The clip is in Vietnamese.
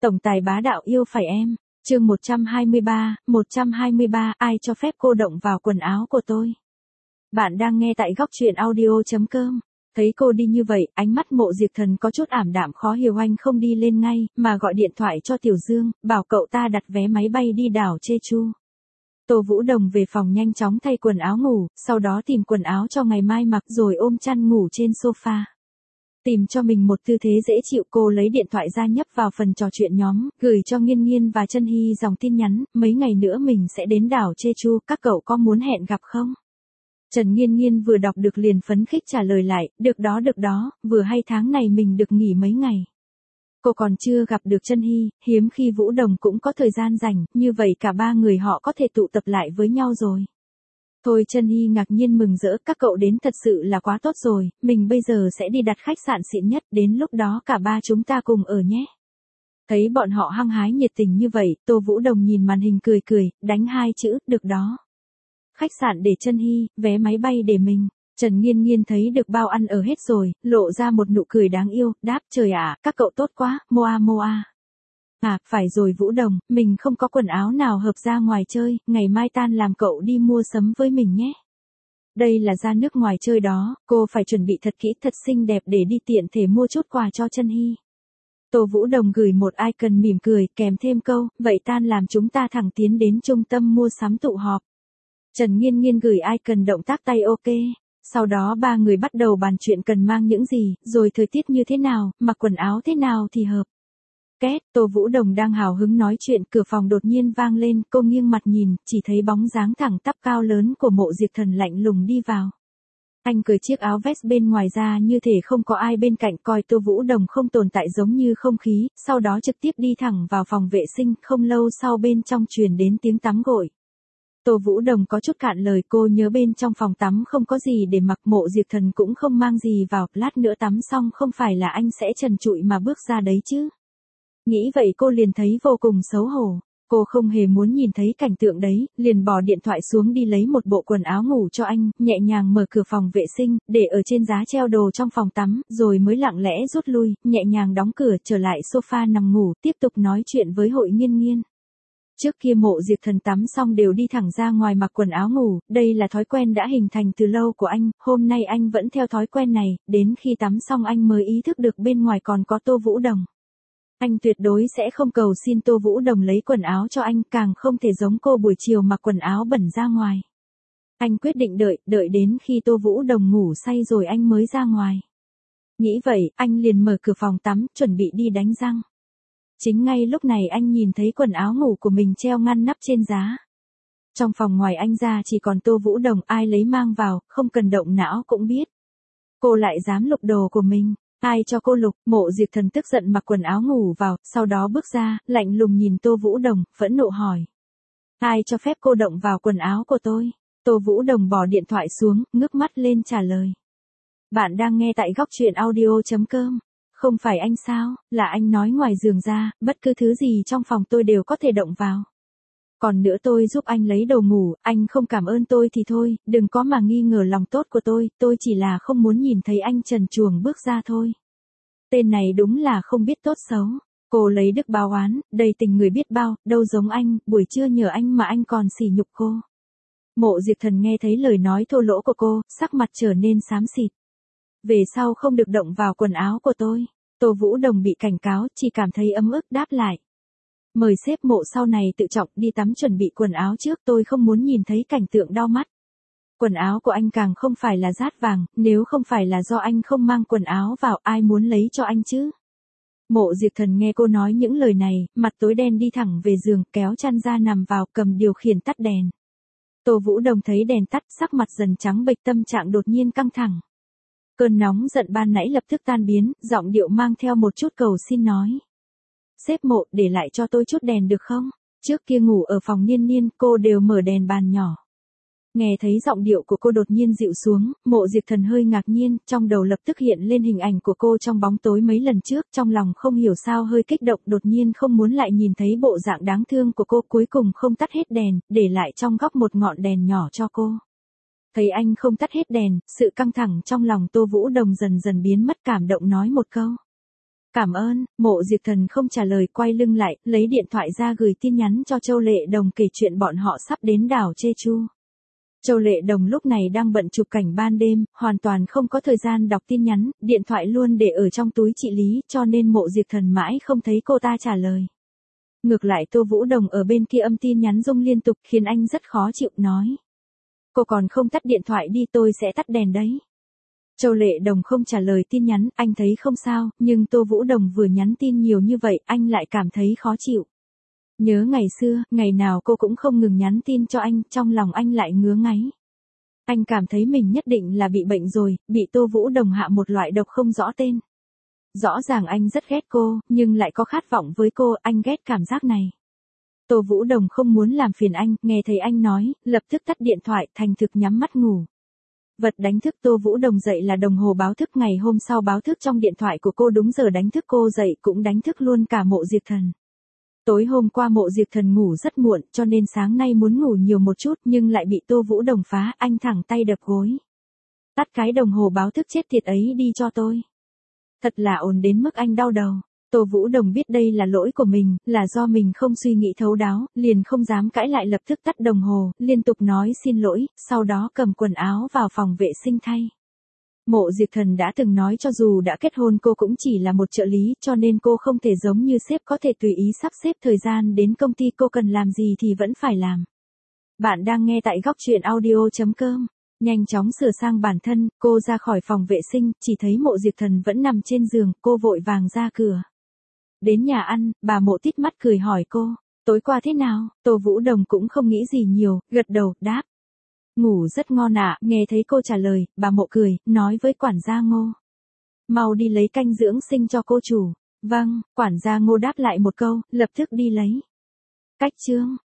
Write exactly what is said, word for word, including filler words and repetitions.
Tổng tài bá đạo yêu phải em. Chương một trăm hai mươi ba, một trăm hai mươi ba, ai cho phép cô động vào quần áo của tôi? Bạn đang nghe tại góc truyện audio chấm com. Thấy cô đi như vậy, ánh mắt Mộ Diệp Thần có chút ảm đạm, khó hiểu. Anh không đi lên ngay, mà gọi điện thoại cho Tiểu Dương, bảo cậu ta đặt vé máy bay đi đảo Jeju. Tô Vũ Đồng về phòng nhanh chóng thay quần áo ngủ, sau đó tìm quần áo cho ngày mai mặc rồi ôm chăn ngủ trên sofa. Tìm cho mình một tư thế dễ chịu, cô lấy điện thoại ra nhấp vào phần trò chuyện nhóm, gửi cho Nghiên Nghiên và Chân Hy dòng tin nhắn, mấy ngày nữa mình sẽ đến đảo Jeju, các cậu có muốn hẹn gặp không? Trần Nghiên Nghiên vừa đọc được liền phấn khích trả lời lại, được đó được đó, vừa hay tháng này mình được nghỉ mấy ngày. Cô còn chưa gặp được Chân Hy, hiếm khi Vũ Đồng cũng có thời gian rảnh, như vậy cả ba người họ có thể tụ tập lại với nhau rồi. Thôi Chân Hy ngạc nhiên mừng rỡ, các cậu đến thật sự là quá tốt rồi, mình bây giờ sẽ đi đặt khách sạn xịn nhất, đến lúc đó cả ba chúng ta cùng ở nhé. Thấy bọn họ hăng hái nhiệt tình như vậy, Tô Vũ Đồng nhìn màn hình cười cười, đánh hai chữ, được đó. Khách sạn để Chân Hy, vé máy bay để mình. Trần Nghiên Nghiên thấy được bao ăn ở hết rồi, lộ ra một nụ cười đáng yêu, đáp trời ạ, các cậu tốt quá, moa moa. À, phải rồi Vũ Đồng, mình không có quần áo nào hợp ra ngoài chơi, ngày mai tan làm cậu đi mua sắm với mình nhé. Đây là ra nước ngoài chơi đó, cô phải chuẩn bị thật kỹ thật xinh đẹp để đi tiện thể mua chút quà cho Chân Hy. Tô Vũ Đồng gửi một icon mỉm cười, kèm thêm câu, vậy tan làm chúng ta thẳng tiến đến trung tâm mua sắm tụ họp. Trần Nghiên Nghiên gửi icon động tác tay ok. Sau đó ba người bắt đầu bàn chuyện cần mang những gì, rồi thời tiết như thế nào, mặc quần áo thế nào thì hợp. Két, Tô Vũ Đồng đang hào hứng nói chuyện, cửa phòng đột nhiên vang lên, cô nghiêng mặt nhìn, chỉ thấy bóng dáng thẳng tắp cao lớn của Mộ Diệp Thần lạnh lùng đi vào. Anh cởi chiếc áo vest bên ngoài ra như thể không có ai bên cạnh, coi Tô Vũ Đồng không tồn tại giống như không khí, sau đó trực tiếp đi thẳng vào phòng vệ sinh, không lâu sau bên trong truyền đến tiếng tắm gội. Tô Vũ Đồng có chút cạn lời, cô nhớ bên trong phòng tắm không có gì để mặc, Mộ Diệp Thần cũng không mang gì vào, lát nữa tắm xong không phải là anh sẽ trần trụi mà bước ra đấy chứ. Nghĩ vậy cô liền thấy vô cùng xấu hổ, cô không hề muốn nhìn thấy cảnh tượng đấy, liền bỏ điện thoại xuống đi lấy một bộ quần áo ngủ cho anh, nhẹ nhàng mở cửa phòng vệ sinh, để ở trên giá treo đồ trong phòng tắm, rồi mới lặng lẽ rút lui, nhẹ nhàng đóng cửa, trở lại sofa nằm ngủ, tiếp tục nói chuyện với Hội Nghiên Nghiên. Trước kia Mộ Diệp Thần tắm xong đều đi thẳng ra ngoài mặc quần áo ngủ, đây là thói quen đã hình thành từ lâu của anh, hôm nay anh vẫn theo thói quen này, đến khi tắm xong anh mới ý thức được bên ngoài còn có Tô Vũ Đồng. Anh tuyệt đối sẽ không cầu xin Tô Vũ Đồng lấy quần áo cho anh, càng không thể giống cô buổi chiều mặc quần áo bẩn ra ngoài. Anh quyết định đợi, đợi đến khi Tô Vũ Đồng ngủ say rồi anh mới ra ngoài. Nghĩ vậy, anh liền mở cửa phòng tắm, chuẩn bị đi đánh răng. Chính ngay lúc này anh nhìn thấy quần áo ngủ của mình treo ngăn nắp trên giá. Trong phòng ngoài anh ra chỉ còn Tô Vũ Đồng, ai lấy mang vào, không cần động não cũng biết. Cô lại dám lục đồ của mình, ai cho cô lục? Mộ Diệp Thần tức giận mặc quần áo ngủ vào, sau đó bước ra, lạnh lùng nhìn Tô Vũ Đồng, phẫn nộ hỏi. Ai cho phép cô động vào quần áo của tôi? Tô Vũ Đồng bỏ điện thoại xuống, ngước mắt lên trả lời. Bạn đang nghe tại góc truyện audio chấm com. Không phải anh sao, là anh nói ngoài giường ra, bất cứ thứ gì trong phòng tôi đều có thể động vào. Còn nữa tôi giúp anh lấy đồ ngủ, anh không cảm ơn tôi thì thôi, đừng có mà nghi ngờ lòng tốt của tôi, tôi chỉ là không muốn nhìn thấy anh trần truồng bước ra thôi. Tên này đúng là không biết tốt xấu. Cô lấy đức báo oán, đầy tình người biết bao, đâu giống anh, buổi trưa nhờ anh mà anh còn sỉ nhục cô. Mộ Diệp Thần nghe thấy lời nói thô lỗ của cô, sắc mặt trở nên xám xịt. Về sau không được động vào quần áo của tôi. Tô Vũ Đồng bị cảnh cáo, chỉ cảm thấy ấm ức đáp lại. Mời sếp Mộ sau này tự trọng đi tắm chuẩn bị quần áo trước, tôi không muốn nhìn thấy cảnh tượng đau mắt. Quần áo của anh càng không phải là dát vàng, nếu không phải là do anh không mang quần áo vào, ai muốn lấy cho anh chứ? Mộ Diệp Thần nghe cô nói những lời này, mặt tối đen đi thẳng về giường, kéo chăn ra nằm vào, cầm điều khiển tắt đèn. Tô Vũ Đồng thấy đèn tắt, sắc mặt dần trắng bệch, tâm trạng đột nhiên căng thẳng. Cơn nóng giận ban nãy lập tức tan biến, giọng điệu mang theo một chút cầu xin nói. Sếp Mộ, để lại cho tôi chút đèn được không? Trước kia ngủ ở phòng Niên Niên, cô đều mở đèn bàn nhỏ. Nghe thấy giọng điệu của cô đột nhiên dịu xuống, Mộ Diệp Thần hơi ngạc nhiên, trong đầu lập tức hiện lên hình ảnh của cô trong bóng tối mấy lần trước, trong lòng không hiểu sao hơi kích động, đột nhiên không muốn lại nhìn thấy bộ dạng đáng thương của cô, cuối cùng không tắt hết đèn, để lại trong góc một ngọn đèn nhỏ cho cô. Thấy anh không tắt hết đèn, sự căng thẳng trong lòng Tô Vũ Đồng dần dần biến mất, cảm động nói một câu. Cảm ơn, Mộ Diệp Thần không trả lời, quay lưng lại, lấy điện thoại ra gửi tin nhắn cho Châu Lệ Đồng kể chuyện bọn họ sắp đến đảo Jeju. Châu Lệ Đồng lúc này đang bận chụp cảnh ban đêm, hoàn toàn không có thời gian đọc tin nhắn, điện thoại luôn để ở trong túi chị Lý, cho nên Mộ Diệp Thần mãi không thấy cô ta trả lời. Ngược lại Tô Vũ Đồng ở bên kia âm tin nhắn rung liên tục khiến anh rất khó chịu, nói. Cô còn không tắt điện thoại đi, tôi sẽ tắt đèn đấy. Châu Lệ Đồng không trả lời tin nhắn, anh thấy không sao, nhưng Tô Vũ Đồng vừa nhắn tin nhiều như vậy, anh lại cảm thấy khó chịu. Nhớ ngày xưa, ngày nào cô cũng không ngừng nhắn tin cho anh, trong lòng anh lại ngứa ngáy. Anh cảm thấy mình nhất định là bị bệnh rồi, bị Tô Vũ Đồng hạ một loại độc không rõ tên. Rõ ràng anh rất ghét cô, nhưng lại có khát vọng với cô, anh ghét cảm giác này. Tô Vũ Đồng không muốn làm phiền anh, nghe thấy anh nói, lập tức tắt điện thoại, thành thực nhắm mắt ngủ. Vật đánh thức Tô Vũ Đồng dậy là đồng hồ báo thức ngày hôm sau, báo thức trong điện thoại của cô đúng giờ đánh thức cô dậy, cũng đánh thức luôn cả Mộ Diệp Thần. Tối hôm qua Mộ Diệp Thần ngủ rất muộn, cho nên sáng nay muốn ngủ nhiều một chút nhưng lại bị Tô Vũ Đồng phá, anh thẳng tay đập gối. Tắt cái đồng hồ báo thức chết tiệt ấy đi cho tôi. Thật là ồn đến mức anh đau đầu. Tô Vũ Đồng biết đây là lỗi của mình, là do mình không suy nghĩ thấu đáo, liền không dám cãi lại, lập tức tắt đồng hồ, liên tục nói xin lỗi, sau đó cầm quần áo vào phòng vệ sinh thay. Mộ Diệp Thần đã từng nói cho dù đã kết hôn cô cũng chỉ là một trợ lý, cho nên cô không thể giống như sếp có thể tùy ý sắp xếp thời gian đến công ty, cô cần làm gì thì vẫn phải làm. Bạn đang nghe tại góc truyện audio chấm com. Nhanh chóng sửa sang bản thân, cô ra khỏi phòng vệ sinh, chỉ thấy Mộ Diệp Thần vẫn nằm trên giường, cô vội vàng ra cửa. Đến nhà ăn, bà Mộ tít mắt cười hỏi cô, tối qua thế nào? Tô Vũ Đồng cũng không nghĩ gì nhiều, gật đầu, đáp. Ngủ rất ngon ạ, nghe thấy cô trả lời, bà Mộ cười, nói với quản gia Ngô. Mau đi lấy canh dưỡng sinh cho cô chủ. Vâng, quản gia Ngô đáp lại một câu, lập tức đi lấy. Cách chương